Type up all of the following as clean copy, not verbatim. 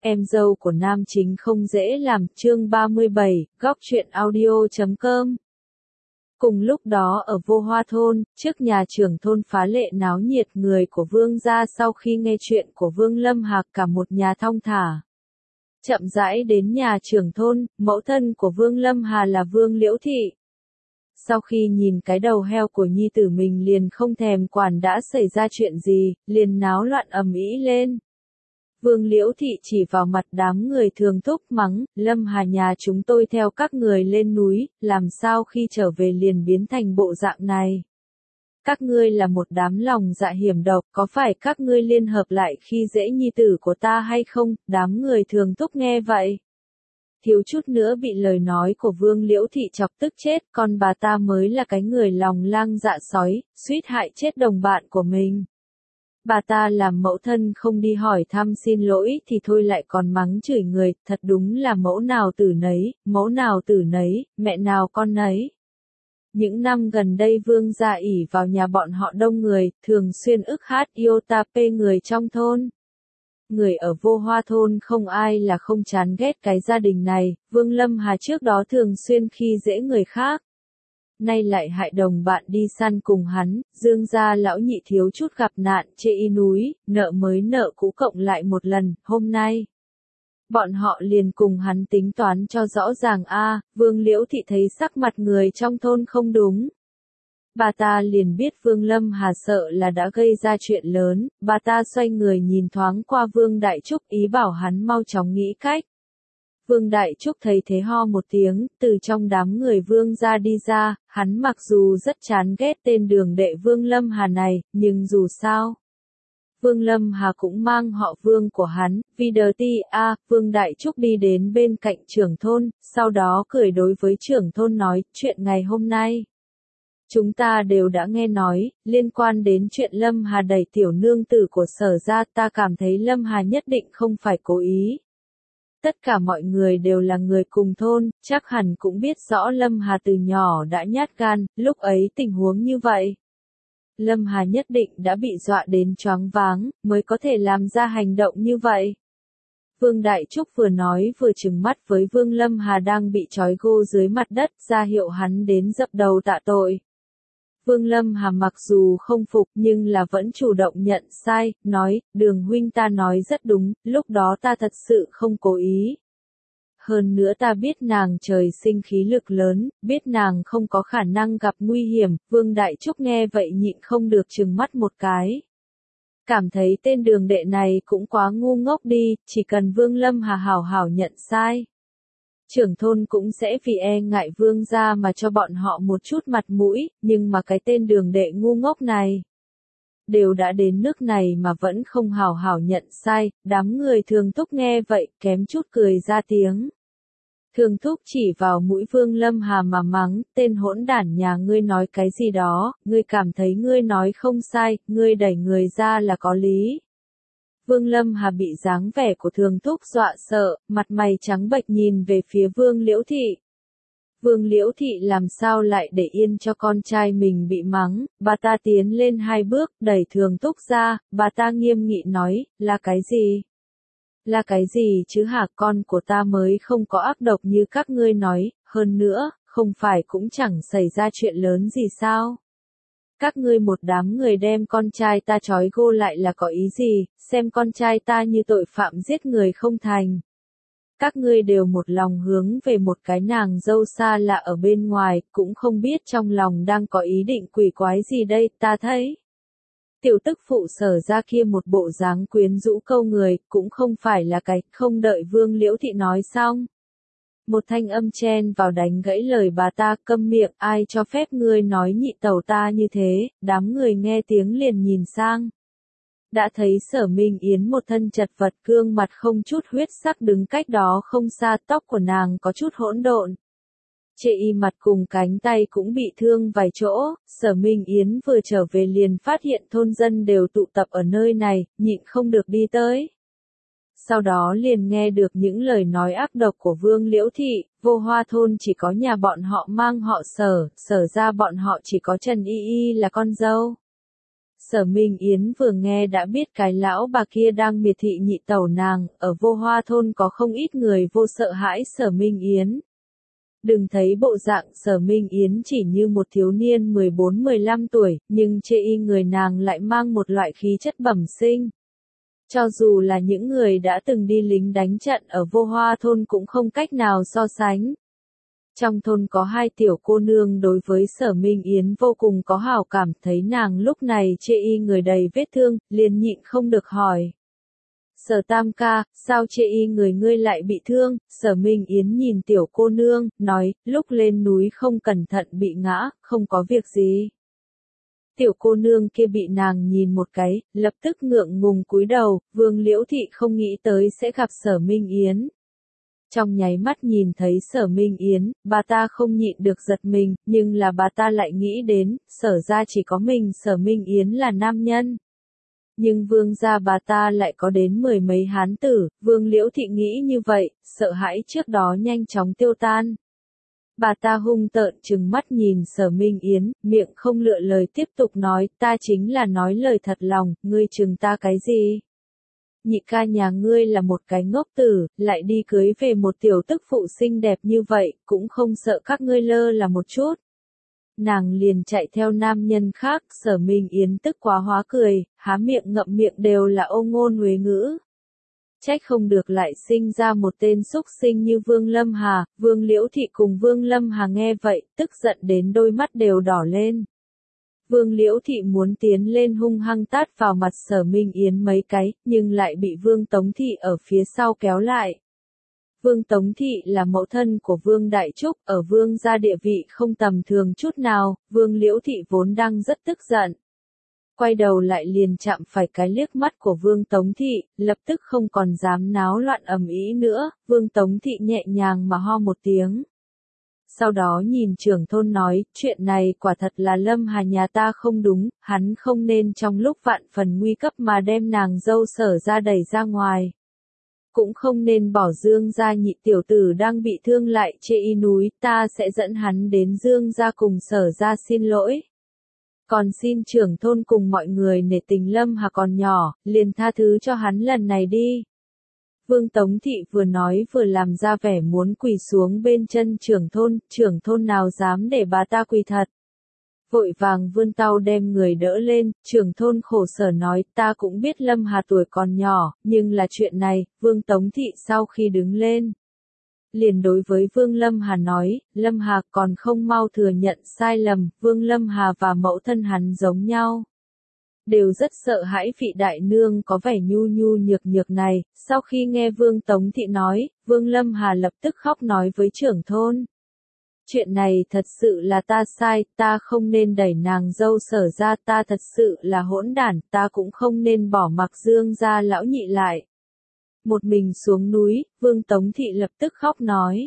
em dâu của nam chính không dễ làm, chương 37, góc truyện audio.com. Cùng lúc đó ở Vô Hoa thôn, trước nhà trưởng thôn phá lệ náo nhiệt, người của Vương gia sau khi nghe chuyện của Vương Lâm Hà cả một nhà thong thả. Chậm rãi đến nhà trưởng thôn, mẫu thân của Vương Lâm Hà là Vương Liễu Thị. Sau khi nhìn cái đầu heo của nhi tử mình liền không thèm quản đã xảy ra chuyện gì, liền náo loạn ầm ĩ lên. Vương Liễu Thị chỉ vào mặt đám người thường thúc mắng, Lâm Hà nhà chúng tôi theo các người lên núi, làm sao khi trở về liền biến thành bộ dạng này. Các ngươi là một đám lòng dạ hiểm độc, có phải các ngươi liên hợp lại khi dễ nhi tử của ta hay không? Đám người thường thúc nghe vậy, thiếu chút nữa bị lời nói của Vương Liễu Thị chọc tức chết, còn bà ta mới là cái người lòng lang dạ sói, suýt hại chết đồng bạn của mình. Bà ta làm mẫu thân không đi hỏi thăm xin lỗi thì thôi lại còn mắng chửi người, thật đúng là mẫu nào tử nấy, mẹ nào con nấy. Những năm gần đây Vương gia ỷ vào nhà bọn họ đông người, thường xuyên ức hát iota pê người trong thôn. Người ở Vô Hoa thôn không ai là không chán ghét cái gia đình này, Vương Lâm Hà trước đó thường xuyên khi dễ người khác. Nay lại hại đồng bạn đi săn cùng hắn, Dương gia lão nhị thiếu chút gặp nạn chê y núi, nợ mới nợ cũ cộng lại một lần, hôm nay. Bọn họ liền cùng hắn tính toán cho rõ ràng Vương Liễu Thị thấy sắc mặt người trong thôn không đúng. Bà ta liền biết Vương Lâm Hà sợ là đã gây ra chuyện lớn, bà ta xoay người nhìn thoáng qua Vương Đại Trúc ý bảo hắn mau chóng nghĩ cách. Vương Đại Trúc thấy thế ho một tiếng, từ trong đám người Vương gia đi ra, hắn mặc dù rất chán ghét tên đường đệ Vương Lâm Hà này, nhưng dù sao. Vương Lâm Hà cũng mang họ Vương của hắn, vì đờ ti Vương Đại Trúc đi đến bên cạnh trưởng thôn, sau đó cười đối với trưởng thôn nói, chuyện ngày hôm nay. Chúng ta đều đã nghe nói, liên quan đến chuyện Lâm Hà đẩy tiểu nương tử của Sở ra, ta cảm thấy Lâm Hà nhất định không phải cố ý. Tất cả mọi người đều là người cùng thôn, chắc hẳn cũng biết rõ Lâm Hà từ nhỏ đã nhát gan, lúc ấy tình huống như vậy. Lâm Hà nhất định đã bị dọa đến choáng váng, mới có thể làm ra hành động như vậy. Vương Đại Trúc vừa nói vừa trừng mắt với Vương Lâm Hà đang bị trói gô dưới mặt đất, ra hiệu hắn đến dập đầu tạ tội. Vương Lâm Hà mặc dù không phục nhưng là vẫn chủ động nhận sai, nói, Đường huynh ta nói rất đúng, lúc đó ta thật sự không cố ý. Hơn nữa ta biết nàng trời sinh khí lực lớn, biết nàng không có khả năng gặp nguy hiểm, Vương Đại Trúc nghe vậy nhịn không được trừng mắt một cái. Cảm thấy tên đường đệ này cũng quá ngu ngốc đi, chỉ cần Vương Lâm Hà hảo hảo nhận sai. Trưởng thôn cũng sẽ vì e ngại Vương gia mà cho bọn họ một chút mặt mũi, nhưng mà cái tên đường đệ ngu ngốc này. Đều đã đến nước này mà vẫn không hảo hảo nhận sai, đám người thường thúc nghe vậy, kém chút cười ra tiếng. Thường thúc chỉ vào mũi Vương Lâm Hà mà mắng, tên hỗn đản nhà ngươi nói cái gì đó, ngươi cảm thấy ngươi nói không sai, ngươi đẩy người ra là có lý. Vương Lâm Hà bị dáng vẻ của thường thúc dọa sợ, mặt mày trắng bệch nhìn về phía Vương Liễu Thị. Vương Liễu Thị làm sao lại để yên cho con trai mình bị mắng, bà ta tiến lên 2 bước, đẩy thường thúc ra, bà ta nghiêm nghị nói, là cái gì? Là cái gì chứ hả, con của ta mới không có ác độc như các ngươi nói, hơn nữa, không phải cũng chẳng xảy ra chuyện lớn gì sao? Các ngươi một đám người đem con trai ta trói gô lại là có ý gì, xem con trai ta như tội phạm giết người không thành. Các ngươi đều một lòng hướng về một cái nàng dâu xa lạ ở bên ngoài, cũng không biết trong lòng đang có ý định quỷ quái gì đây, ta thấy. Tiểu tức phụ Sở ra kia một bộ dáng quyến rũ câu người, cũng không phải là cái, không đợi Vương Liễu Thị nói xong. Một thanh âm chen vào đánh gãy lời bà ta, câm miệng, ai cho phép ngươi nói nhị tẩu ta như thế, đám người nghe tiếng liền nhìn sang. Đã thấy Sở Minh Yến một thân chật vật, gương mặt không chút huyết sắc đứng cách đó không xa, tóc của nàng có chút hỗn độn. Chệ y mặt cùng cánh tay cũng bị thương vài chỗ, Sở Minh Yến vừa trở về liền phát hiện thôn dân đều tụ tập ở nơi này, nhịn không được đi tới. Sau đó liền nghe được những lời nói ác độc của Vương Liễu Thị, Vô Hoa thôn chỉ có nhà bọn họ mang họ Sở, Sở ra bọn họ chỉ có Trần Y Y là con dâu. Sở Minh Yến vừa nghe đã biết cái lão bà kia đang miệt thị nhị tẩu nàng, ở Vô Hoa thôn có không ít người vô sợ hãi Sở Minh Yến. Đừng thấy bộ dạng Sở Minh Yến chỉ như một thiếu niên 14-15 tuổi, nhưng chê y người nàng lại mang một loại khí chất bẩm sinh. Cho dù là những người đã từng đi lính đánh trận ở Vô Hoa thôn cũng không cách nào so sánh. Trong thôn có hai tiểu cô nương đối với Sở Minh Yến vô cùng có hảo cảm, thấy nàng lúc này chê y người đầy vết thương, liền nhịn không được hỏi. Sở Tam ca, sao chê y người ngươi lại bị thương? Sở Minh Yến nhìn tiểu cô nương, nói, lúc lên núi không cẩn thận bị ngã, không có việc gì. Tiểu cô nương kia bị nàng nhìn một cái, lập tức ngượng ngùng cúi đầu, Vương Liễu Thị không nghĩ tới sẽ gặp Sở Minh Yến. Trong nháy mắt nhìn thấy Sở Minh Yến, bà ta không nhịn được giật mình, nhưng là bà ta lại nghĩ đến, Sở ra chỉ có mình Sở Minh Yến là nam nhân. Nhưng Vương gia bà ta lại có đến 10 mấy hán tử, Vương Liễu Thị nghĩ như vậy, sợ hãi trước đó nhanh chóng tiêu tan. Bà ta hung tợn trừng mắt nhìn Sở Minh Yến, miệng không lựa lời tiếp tục nói, ta chính là nói lời thật lòng, ngươi trừng ta cái gì? Nhị ca nhà ngươi là một cái ngốc tử, lại đi cưới về một tiểu tức phụ xinh đẹp như vậy, cũng không sợ các ngươi lơ là một chút. Nàng liền chạy theo nam nhân khác, Sở Minh Yến tức quá hóa cười, há miệng ngậm miệng đều là ô ngôn huế ngữ. Trách không được lại sinh ra một tên xúc sinh như Vương Lâm Hà, Vương Liễu Thị cùng Vương Lâm Hà nghe vậy, tức giận đến đôi mắt đều đỏ lên. Vương Liễu Thị muốn tiến lên hung hăng tát vào mặt Sở Minh Yến mấy cái, nhưng lại bị Vương Tống Thị ở phía sau kéo lại. Vương Tống Thị là mẫu thân của Vương Đại Trúc, ở Vương gia địa vị không tầm thường chút nào, Vương Liễu Thị vốn đang rất tức giận. Quay đầu lại liền chạm phải cái liếc mắt của Vương Tống Thị, lập tức không còn dám náo loạn ầm ĩ nữa, Vương Tống Thị nhẹ nhàng mà ho một tiếng. Sau đó nhìn trưởng thôn nói, chuyện này quả thật là Lâm Hà nhà ta không đúng, hắn không nên trong lúc vạn phần nguy cấp mà đem nàng dâu Sở ra đẩy ra ngoài. Cũng không nên bỏ Dương gia nhị tiểu tử đang bị thương lại chê y núi, ta sẽ dẫn hắn đến Dương gia cùng Sở ra xin lỗi. Còn xin trưởng thôn cùng mọi người nể tình Lâm Hà còn nhỏ, liền tha thứ cho hắn lần này đi. Vương Tống Thị vừa nói vừa làm ra vẻ muốn quỳ xuống bên chân trưởng thôn nào dám để bà ta quỳ thật. Vội vàng vươn tay đem người đỡ lên, trưởng thôn khổ sở nói, ta cũng biết Lâm Hà tuổi còn nhỏ, nhưng là chuyện này, Vương Tống Thị sau khi đứng lên. Liền đối với Vương Lâm Hà nói, Lâm Hà còn không mau thừa nhận sai lầm, Vương Lâm Hà và mẫu thân hắn giống nhau. Đều rất sợ hãi vị đại nương có vẻ nhu nhu nhược nhược này, sau khi nghe Vương Tống Thị nói, Vương Lâm Hà lập tức khóc nói với trưởng thôn. Chuyện này thật sự là ta sai, ta không nên đẩy nàng dâu Sở ra, ta thật sự là hỗn đản, ta cũng không nên bỏ mặc Dương gia lão nhị lại. Một mình xuống núi, Vương Tống Thị lập tức khóc nói.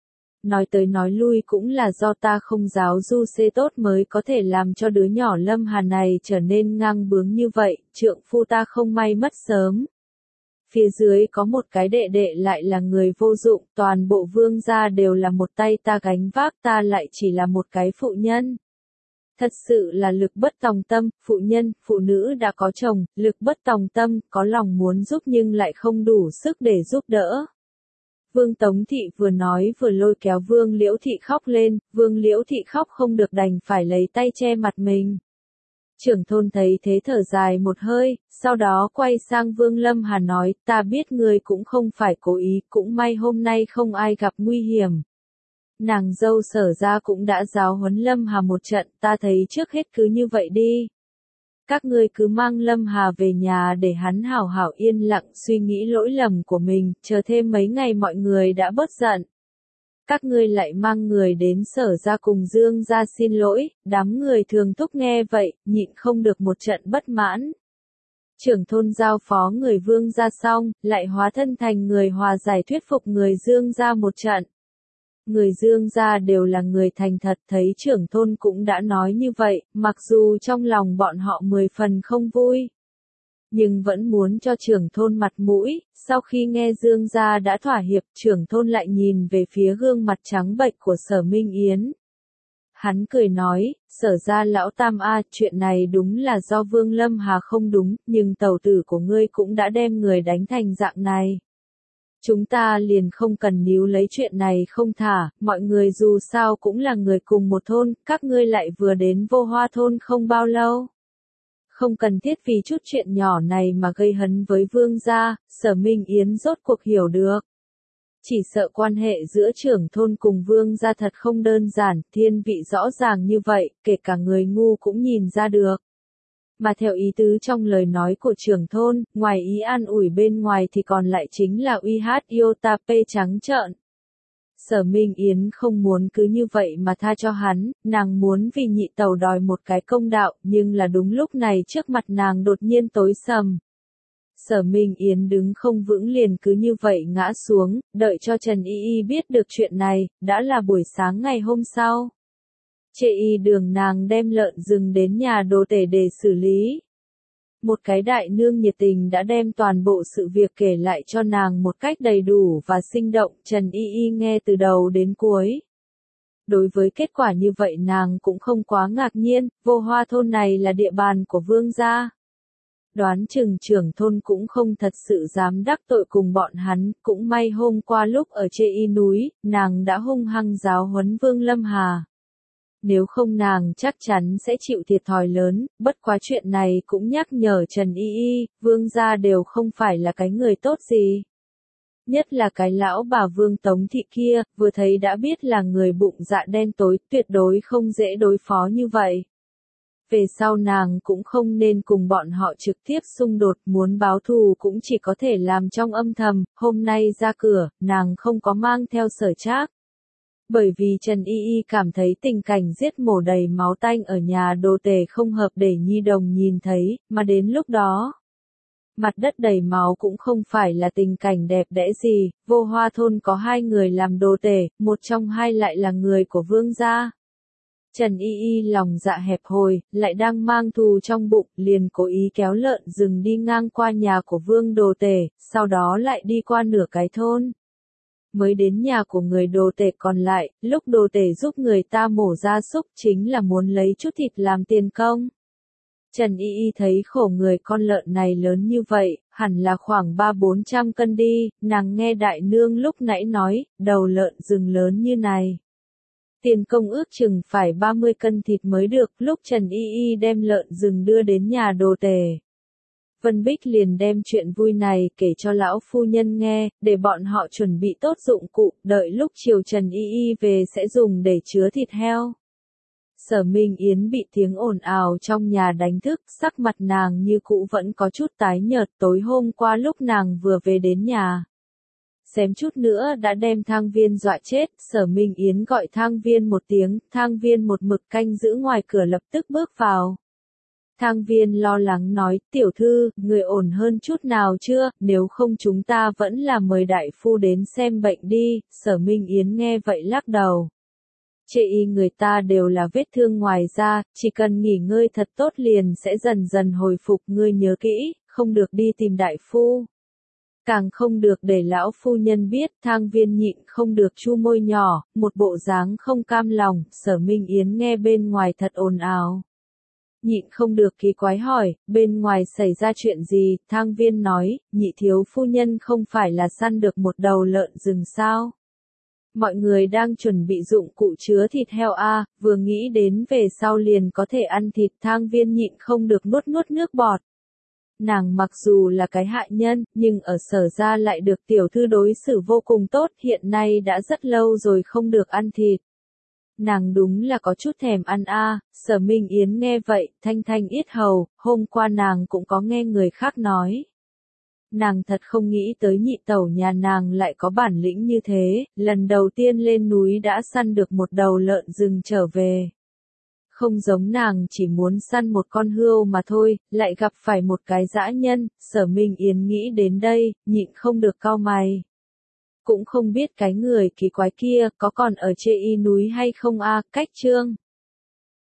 Nói tới nói lui cũng là do ta không giáo du xê tốt mới có thể làm cho đứa nhỏ Lâm Hà này trở nên ngang bướng như vậy, trượng phu ta không may mất sớm. Phía dưới có một cái đệ đệ lại là người vô dụng, toàn bộ Vương gia đều là một tay ta gánh vác, ta lại chỉ là một cái phụ nhân. Thật sự là lực bất tòng tâm, phụ nữ đã có chồng, lực bất tòng tâm, có lòng muốn giúp nhưng lại không đủ sức để giúp đỡ. Vương Tống Thị vừa nói vừa lôi kéo Vương Liễu Thị khóc lên, Vương Liễu Thị khóc không được đành phải lấy tay che mặt mình. Trưởng thôn thấy thế thở dài một hơi, sau đó quay sang Vương Lâm Hà nói, ta biết người cũng không phải cố ý, cũng may hôm nay không ai gặp nguy hiểm. Nàng dâu Sở ra cũng đã giáo huấn Lâm Hà một trận, ta thấy trước hết cứ như vậy đi. Các ngươi cứ mang Lâm Hà về nhà để hắn hảo hảo yên lặng suy nghĩ lỗi lầm của mình, chờ thêm mấy ngày mọi người đã bớt giận. Các ngươi lại mang người đến Sở ra cùng Dương ra xin lỗi, đám người thường thúc nghe vậy, nhịn không được một trận bất mãn. Trưởng thôn giao phó người Vương ra xong, lại hóa thân thành người hòa giải thuyết phục người Dương ra một trận. Người Dương gia đều là người thành thật, thấy trưởng thôn cũng đã nói như vậy, mặc dù trong lòng bọn họ 10 phần không vui. Nhưng vẫn muốn cho trưởng thôn mặt mũi, sau khi nghe Dương gia đã thỏa hiệp, trưởng thôn lại nhìn về phía gương mặt trắng bệch của Sở Minh Yến. hắn cười nói, Sở ra lão tam a, chuyện này đúng là do Vương Lâm Hà không đúng, nhưng tẩu tử của ngươi cũng đã đem người đánh thành dạng này. Chúng ta liền không cần níu lấy chuyện này không thả, mọi người dù sao cũng là người cùng một thôn, các ngươi lại vừa đến Vô Hoa thôn không bao lâu. Không cần thiết vì chút chuyện nhỏ này mà gây hấn với Vương gia, Sở Minh Yến rốt cuộc hiểu được. Chỉ sợ quan hệ giữa trưởng thôn cùng Vương gia thật không đơn giản, thiên vị rõ ràng như vậy, kể cả người ngu cũng nhìn ra được. Mà theo ý tứ trong lời nói của trưởng thôn, ngoài ý an ủi bên ngoài thì còn lại chính là uy hát iota p trắng trợn. Sở Minh Yến không muốn cứ như vậy mà tha cho hắn, nàng muốn vì nhị tẩu đòi một cái công đạo, nhưng là đúng lúc này trước mặt nàng đột nhiên tối sầm. Sở Minh Yến đứng không vững liền cứ như vậy ngã xuống, đợi cho Trần Y Y biết được chuyện này, đã là buổi sáng ngày hôm sau. Chê y đường nàng đem lợn rừng đến nhà đồ tể để xử lý. Một cái đại nương nhiệt tình đã đem toàn bộ sự việc kể lại cho nàng một cách đầy đủ và sinh động, Trần Y Y nghe từ đầu đến cuối. Đối với kết quả như vậy nàng cũng không quá ngạc nhiên, Vô Hoa thôn này là địa bàn của Vương gia. Đoán chừng trưởng thôn cũng không thật sự dám đắc tội cùng bọn hắn, cũng may hôm qua lúc ở Chê Y núi, nàng đã hung hăng giáo huấn Vương Lâm Hà. Nếu không nàng chắc chắn sẽ chịu thiệt thòi lớn, bất quá chuyện này cũng nhắc nhở Trần Y Y, Vương gia đều không phải là cái người tốt gì. Nhất là cái lão bà Vương Tống Thị kia, vừa thấy đã biết là người bụng dạ đen tối, tuyệt đối không dễ đối phó như vậy. Về sau nàng cũng không nên cùng bọn họ trực tiếp xung đột, muốn báo thù cũng chỉ có thể làm trong âm thầm, hôm nay ra cửa, nàng không có mang theo Sở Trác. Bởi vì Trần Y Y cảm thấy tình cảnh giết mổ đầy máu tanh ở nhà đồ tể không hợp để nhi đồng nhìn thấy, mà đến lúc đó, mặt đất đầy máu cũng không phải là tình cảnh đẹp đẽ gì, Vô Hoa thôn có 2 người làm đồ tể, một trong 2 lại là người của Vương gia. Trần Y Y lòng dạ hẹp hòi, lại đang mang thù trong bụng, liền cố ý kéo lợn rừng đi ngang qua nhà của Vương đồ tể, sau đó lại đi qua nửa cái thôn. Mới đến nhà của người đồ tể còn lại, lúc đồ tể giúp người ta mổ gia súc chính là muốn lấy chút thịt làm tiền công. Trần Y Y thấy khổ người con lợn này lớn như vậy, hẳn là khoảng 300-400 cân đi, nàng nghe đại nương lúc nãy nói, đầu lợn rừng lớn như này. Tiền công ước chừng phải 30 cân thịt mới được, lúc Trần Y Y đem lợn rừng đưa đến nhà đồ tể. Vân Bích liền đem chuyện vui này kể cho lão phu nhân nghe, để bọn họ chuẩn bị tốt dụng cụ, đợi lúc chiều Trần Y Y về sẽ dùng để chứa thịt heo. Sở Minh Yến bị tiếng ồn ào trong nhà đánh thức, sắc mặt nàng như cũ vẫn có chút tái nhợt, tối hôm qua lúc nàng vừa về đến nhà. Xém chút nữa đã đem Thang Viên dọa chết, Sở Minh Yến gọi Thang Viên một tiếng, Thang Viên một mực canh giữ ngoài cửa lập tức bước vào. Thang Viên lo lắng nói, tiểu thư, người ổn hơn chút nào chưa, nếu không chúng ta vẫn là mời đại phu đến xem bệnh đi, Sở Minh Yến nghe vậy lắc đầu. Chê y người ta đều là vết thương ngoài da, chỉ cần nghỉ ngơi thật tốt liền sẽ dần dần hồi phục, ngươi nhớ kỹ, không được đi tìm đại phu. Càng không được để lão phu nhân biết, Thang Viên nhịn không được chu môi nhỏ, một bộ dáng không cam lòng, Sở Minh Yến nghe bên ngoài thật ồn ào. Nhịn không được kỳ quái hỏi, bên ngoài xảy ra chuyện gì, Thang Viên nói, nhị thiếu phu nhân không phải là săn được một đầu lợn rừng sao? Mọi người đang chuẩn bị dụng cụ chứa thịt heo a, vừa nghĩ đến về sau liền có thể ăn thịt, Thang Viên nhịn không được nuốt nước bọt. Nàng mặc dù là cái hạ nhân, nhưng ở Sở gia lại được tiểu thư đối xử vô cùng tốt, hiện nay đã rất lâu rồi không được ăn thịt. Nàng đúng là có chút thèm ăn a. Sở Minh Yến nghe vậy, thanh thanh yết hầu, hôm qua nàng cũng có nghe người khác nói. Nàng thật không nghĩ tới nhị tẩu nhà nàng lại có bản lĩnh như thế, lần đầu tiên lên núi đã săn được một đầu lợn rừng trở về. Không giống nàng chỉ muốn săn một con hươu mà thôi, lại gặp phải một cái dã nhân, Sở Minh Yến nghĩ đến đây, nhịn không được cau mày. Cũng không biết cái người kỳ quái kia có còn ở Chê Y núi hay không a. Cách chương